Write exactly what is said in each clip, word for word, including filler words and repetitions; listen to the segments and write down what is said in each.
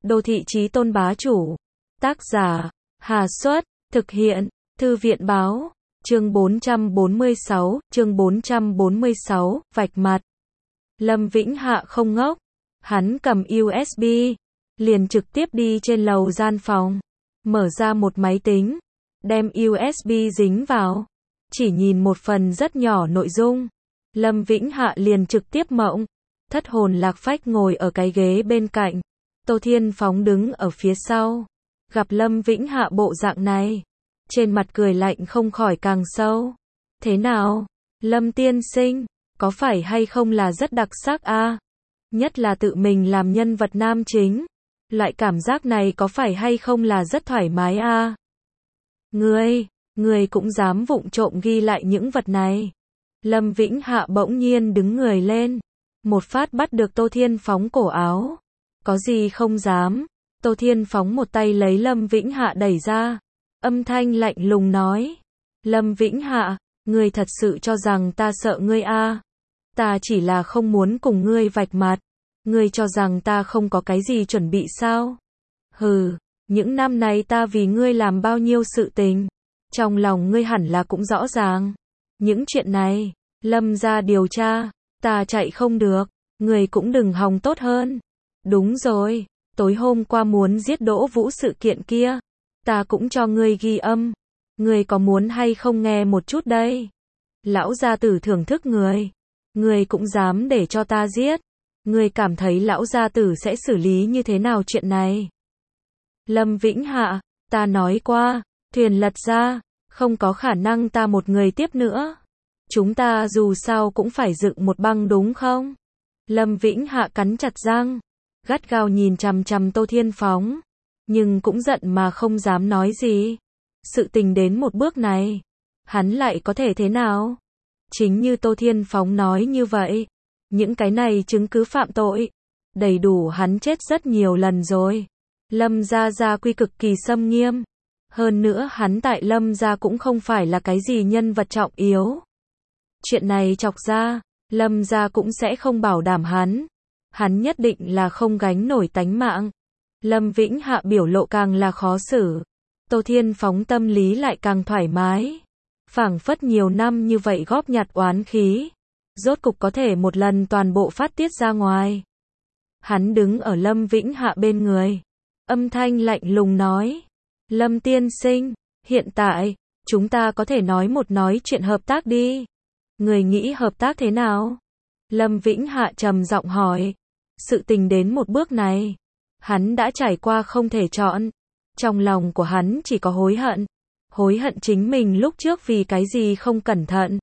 Đô thị chí tôn bá chủ. Tác giả, Hà Xuất, thực hiện, Thư viện báo, chương bốn trăm bốn mươi sáu, chương bốn trăm bốn mươi sáu, vạch mặt. Lâm Vĩnh Hạ không ngốc, hắn cầm u ét bê, liền trực tiếp đi trên lầu gian phòng, mở ra một máy tính, đem u ét bê dính vào, chỉ nhìn một phần rất nhỏ nội dung. Lâm Vĩnh Hạ liền trực tiếp mộng, thất hồn lạc phách ngồi ở cái ghế bên cạnh, Tô Thiên Phóng đứng ở phía sau, gặp Lâm Vĩnh Hạ bộ dạng này, trên mặt cười lạnh không khỏi càng sâu. Thế nào, Lâm tiên sinh, có phải hay không là rất đặc sắc a? Nhất là tự mình làm nhân vật nam chính, loại cảm giác này có phải hay không là rất thoải mái a? Ngươi, ngươi cũng dám vụng trộm ghi lại những vật này. Lâm Vĩnh Hạ bỗng nhiên đứng người lên, một phát bắt được Tô Thiên Phóng cổ áo. Có gì không dám? Tô Thiên Phóng một tay lấy Lâm Vĩnh Hạ đẩy ra, âm thanh lạnh lùng nói. Lâm Vĩnh Hạ, ngươi thật sự cho rằng ta sợ ngươi a? Ta chỉ là không muốn cùng ngươi vạch mặt. Ngươi cho rằng ta không có cái gì chuẩn bị sao? Hừ, những năm này ta vì ngươi làm bao nhiêu sự tình, trong lòng ngươi hẳn là cũng rõ ràng. Những chuyện này, Lâm gia điều tra, ta chạy không được, ngươi cũng đừng hòng tốt hơn. Đúng rồi, tối hôm qua muốn giết Đỗ Vũ sự kiện kia, ta cũng cho ngươi ghi âm. Ngươi có muốn hay không nghe một chút đây? Lão gia tử thưởng thức người, ngươi cũng dám để cho ta giết. Ngươi cảm thấy lão gia tử sẽ xử lý như thế nào chuyện này? Lâm Vĩnh Hạ, ta nói qua, thuyền lật ra, không có khả năng ta một người tiếp nữa. Chúng ta dù sao cũng phải dựng một băng đúng không? Lâm Vĩnh Hạ cắn chặt răng, gắt gao nhìn chằm chằm Tô Thiên Phóng, nhưng cũng giận mà không dám nói gì. Sự tình đến một bước này, hắn lại có thể thế nào? Chính như Tô Thiên Phóng nói như vậy, những cái này chứng cứ phạm tội, đầy đủ hắn chết rất nhiều lần rồi. Lâm gia gia quy cực kỳ xâm nghiêm, hơn nữa hắn tại Lâm gia cũng không phải là cái gì nhân vật trọng yếu. Chuyện này chọc ra, Lâm gia cũng sẽ không bảo đảm hắn. Hắn nhất định là không gánh nổi tánh mạng. Lâm Vĩnh Hạ biểu lộ càng là khó xử. Tô Thiên Phóng tâm lý lại càng thoải mái. Phảng phất nhiều năm như vậy góp nhặt oán khí, rốt cục có thể một lần toàn bộ phát tiết ra ngoài. Hắn đứng ở Lâm Vĩnh Hạ bên người, âm thanh lạnh lùng nói. Lâm tiên sinh, hiện tại, chúng ta có thể nói một nói chuyện hợp tác đi. Người nghĩ hợp tác thế nào? Lâm Vĩnh Hạ trầm giọng hỏi. Sự tình đến một bước này, hắn đã trải qua không thể chọn. Trong lòng của hắn chỉ có hối hận. Hối hận chính mình lúc trước vì cái gì không cẩn thận.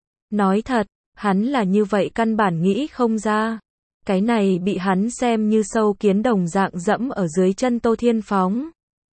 Nói thật, hắn là như vậy căn bản nghĩ không ra. Cái này bị hắn xem như sâu kiến đồng dạng dẫm ở dưới chân Tô Thiên Phóng.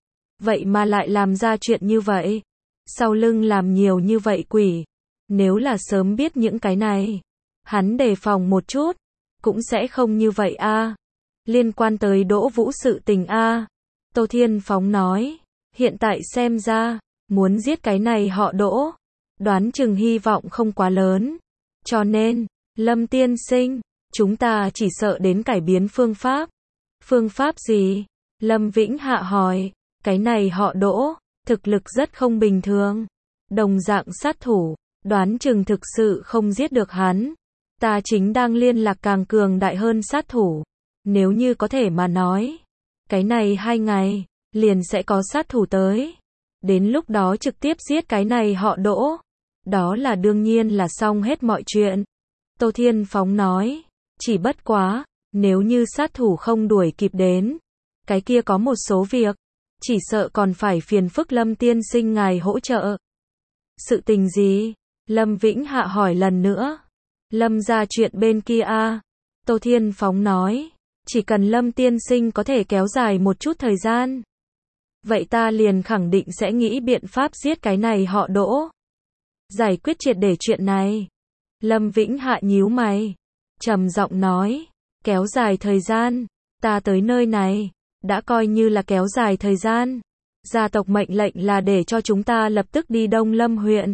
Vậy mà lại làm ra chuyện như vậy. Sau lưng làm nhiều như vậy quỷ. Nếu là sớm biết những cái này, hắn đề phòng một chút, cũng sẽ không như vậy a. Liên quan tới Đỗ Vũ sự tình a. Tô Thiên Phóng nói, hiện tại xem ra, muốn giết cái này họ Đỗ, đoán chừng hy vọng không quá lớn. Cho nên, Lâm tiên sinh, chúng ta chỉ sợ đến cải biến phương pháp. Phương pháp gì? Lâm Vĩnh Hạ hỏi, cái này họ Đỗ, thực lực rất không bình thường. Đồng dạng sát thủ, đoán chừng thực sự không giết được hắn. Ta chính đang liên lạc càng cường đại hơn sát thủ. Nếu như có thể mà nói, cái này hai ngày, liền sẽ có sát thủ tới. Đến lúc đó trực tiếp giết cái này họ Đỗ. Đó là đương nhiên là xong hết mọi chuyện. Tô Thiên Phóng nói, chỉ bất quá, nếu như sát thủ không đuổi kịp đến, cái kia có một số việc, chỉ sợ còn phải phiền phức Lâm tiên sinh ngài hỗ trợ. Sự tình gì? Lâm Vĩnh Hạ hỏi lần nữa. Lâm gia chuyện bên kia a. Tô Thiên Phóng nói, chỉ cần Lâm tiên sinh có thể kéo dài một chút thời gian, vậy ta liền khẳng định sẽ nghĩ biện pháp giết cái này họ Đỗ. Giải quyết triệt để chuyện này. Lâm Vĩnh Hạ nhíu mày, trầm giọng nói, kéo dài thời gian, ta tới nơi này, đã coi như là kéo dài thời gian. Gia tộc mệnh lệnh là để cho chúng ta lập tức đi Đông Lâm huyện.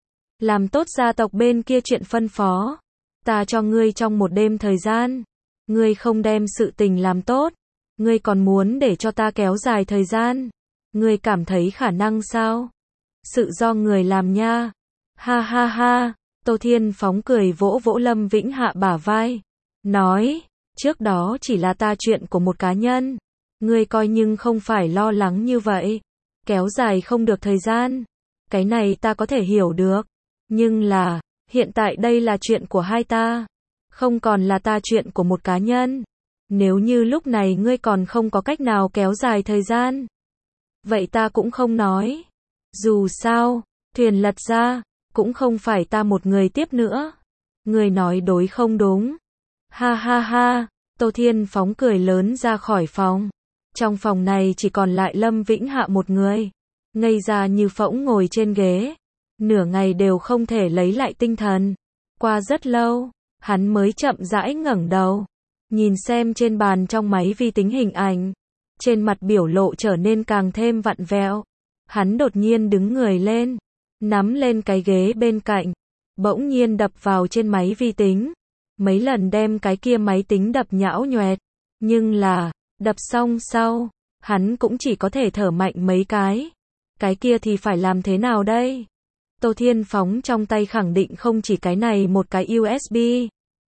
Làm tốt gia tộc bên kia chuyện phân phó. Ta cho ngươi trong một đêm thời gian. Ngươi không đem sự tình làm tốt, Ngươi còn muốn để cho ta kéo dài thời gian? Ngươi cảm thấy khả năng sao? Sự do người làm nha. Ha ha ha, Tô Thiên Phóng cười vỗ vỗ Lâm Vĩnh Hạ bả vai. Nói, trước đó chỉ là ta chuyện của một cá nhân. Ngươi coi nhưng không phải lo lắng như vậy. Kéo dài không được thời gian. Cái này ta có thể hiểu được. Nhưng là, hiện tại đây là chuyện của hai ta. Không còn là ta chuyện của một cá nhân. Nếu như lúc này ngươi còn không có cách nào kéo dài thời gian. Vậy ta cũng không nói. Dù sao, thuyền lật ra, cũng không phải ta một người tiếp nữa. Ngươi nói đối không đúng. Ha ha ha, Tô Thiên Phóng cười lớn ra khỏi phòng. Trong phòng này chỉ còn lại Lâm Vĩnh Hạ một người. Ngây ra như phỗng ngồi trên ghế. Nửa ngày đều không thể lấy lại tinh thần. Qua rất lâu, hắn mới chậm rãi ngẩng đầu. Nhìn xem trên bàn trong máy vi tính hình ảnh. Trên mặt biểu lộ trở nên càng thêm vặn vẹo. Hắn đột nhiên đứng người lên. Nắm lên cái ghế bên cạnh. Bỗng nhiên đập vào trên máy vi tính. Mấy lần đem cái kia máy tính đập nhão nhoẹt. Nhưng là, đập xong sau, hắn cũng chỉ có thể thở mạnh mấy cái. Cái kia thì phải làm thế nào đây? Tô Thiên Phóng trong tay khẳng định không chỉ cái này một cái u ét bê.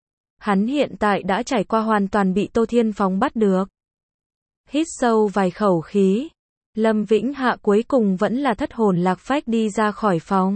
Hắn hiện tại đã trải qua hoàn toàn bị Tô Thiên Phóng bắt được. Hít sâu vài khẩu khí. Lâm Vĩnh Hạ cuối cùng vẫn là thất hồn lạc phách đi ra khỏi phòng.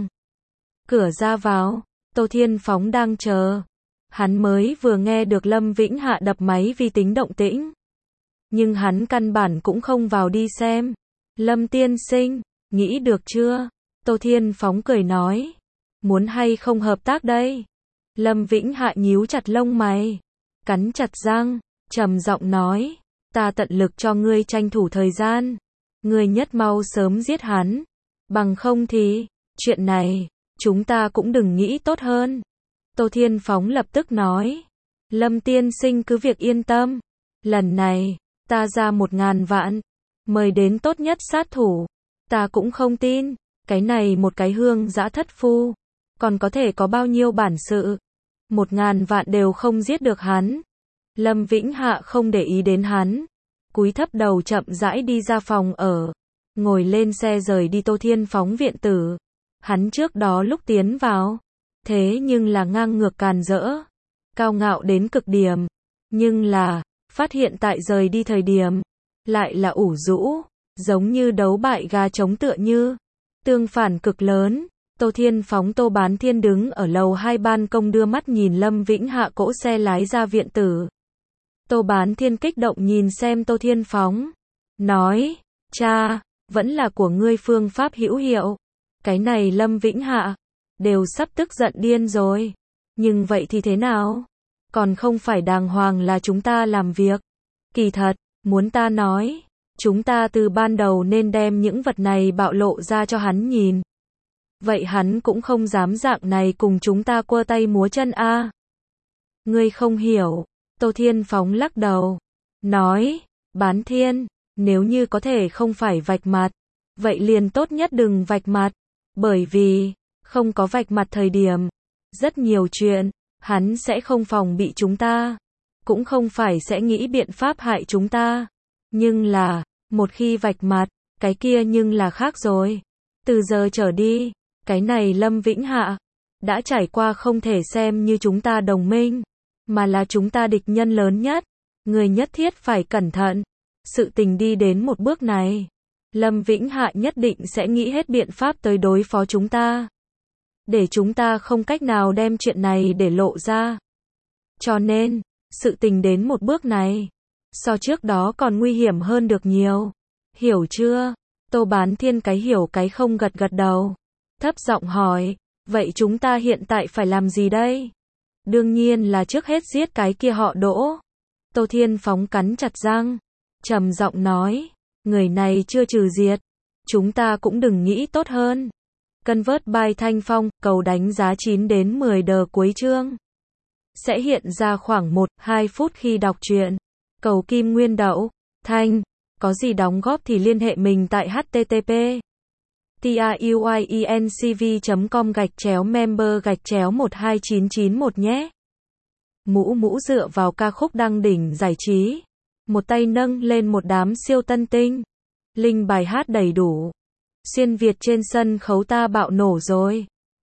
Cửa ra vào, Tô Thiên Phóng đang chờ. Hắn mới vừa nghe được Lâm Vĩnh Hạ đập máy vi tính động tĩnh. Nhưng hắn căn bản cũng không vào đi xem. Lâm tiên sinh, nghĩ được chưa? Tô Thiên Phóng cười nói. Muốn hay không hợp tác đây? Lâm Vĩnh Hạ nhíu chặt lông mày. Cắn chặt răng, trầm giọng nói. Ta tận lực cho ngươi tranh thủ thời gian. Ngươi nhất mau sớm giết hắn. Bằng không thì, chuyện này, chúng ta cũng đừng nghĩ tốt hơn. Tô Thiên Phóng lập tức nói. Lâm tiên sinh cứ việc yên tâm. Lần này, ta ra một ngàn vạn. Mời đến tốt nhất sát thủ. Ta cũng không tin. Cái này một cái hương dã thất phu. Còn có thể có bao nhiêu bản sự. Một ngàn vạn đều không giết được hắn. Lâm Vĩnh Hạ không để ý đến hắn. Cúi thấp đầu chậm rãi đi ra phòng ở. Ngồi lên xe rời đi Tô Thiên Phóng viện tử. Hắn trước đó lúc tiến vào. Thế nhưng là ngang ngược càn rỡ. Cao ngạo đến cực điểm. Nhưng là, phát hiện tại rời đi thời điểm. Lại là ủ rũ. Giống như đấu bại gà trống tựa như. Tương phản cực lớn. Tô Thiên Phóng Tô Bán Thiên đứng ở lầu hai ban công đưa mắt nhìn Lâm Vĩnh Hạ cỗ xe lái ra viện tử. Tô Bán Thiên kích động nhìn xem Tô Thiên Phóng. Nói, cha, vẫn là của ngươi phương pháp hữu hiệu. Cái này Lâm Vĩnh Hạ, đều sắp tức giận điên rồi. Nhưng vậy thì thế nào? Còn không phải đàng hoàng là chúng ta làm việc. Kỳ thật, muốn ta nói, chúng ta từ ban đầu nên đem những vật này bạo lộ ra cho hắn nhìn. Vậy hắn cũng không dám dạng này cùng chúng ta quơ tay múa chân a. À. Ngươi không hiểu. Tô Thiên Phóng lắc đầu. Nói, Bán Thiên, nếu như có thể không phải vạch mặt. Vậy liền tốt nhất đừng vạch mặt. Bởi vì, không có vạch mặt thời điểm. Rất nhiều chuyện, hắn sẽ không phòng bị chúng ta. Cũng không phải sẽ nghĩ biện pháp hại chúng ta. Nhưng là, một khi vạch mặt, cái kia nhưng là khác rồi. Từ giờ trở đi, cái này Lâm Vĩnh Hạ, đã trải qua không thể xem như chúng ta đồng minh, mà là chúng ta địch nhân lớn nhất. Người nhất thiết phải cẩn thận. Sự tình đi đến một bước này, Lâm Vĩnh Hạ nhất định sẽ nghĩ hết biện pháp tới đối phó chúng ta. Để chúng ta không cách nào đem chuyện này để lộ ra. Cho nên, sự tình đến một bước này, so trước đó còn nguy hiểm hơn được nhiều. Hiểu chưa? Tô Bán Thiên cái hiểu cái không gật gật đầu. Thấp giọng hỏi, vậy chúng ta hiện tại phải làm gì đây? Đương nhiên là trước hết giết cái kia họ Đỗ. Tô Thiên Phóng cắn chặt răng, trầm giọng nói, người này chưa trừ diệt, chúng ta cũng đừng nghĩ tốt hơn. Convert by Thanh Phong, cầu đánh giá chín đến mười đờ cuối chương. Sẽ hiện ra khoảng một đến hai phút khi đọc truyện. Cầu Kim Nguyên Đậu, Thanh, có gì đóng góp thì liên hệ mình tại http truyencv chấm com gạch chéo member gạch chéo một hai chín chín một nhé. Mũ mũ dựa vào ca khúc đăng đỉnh giải trí. một tay nâng lên một đám siêu tân tinh. Linh bài hát đầy đủ. Xuyên Việt trên sân khấu ta bạo nổ rồi.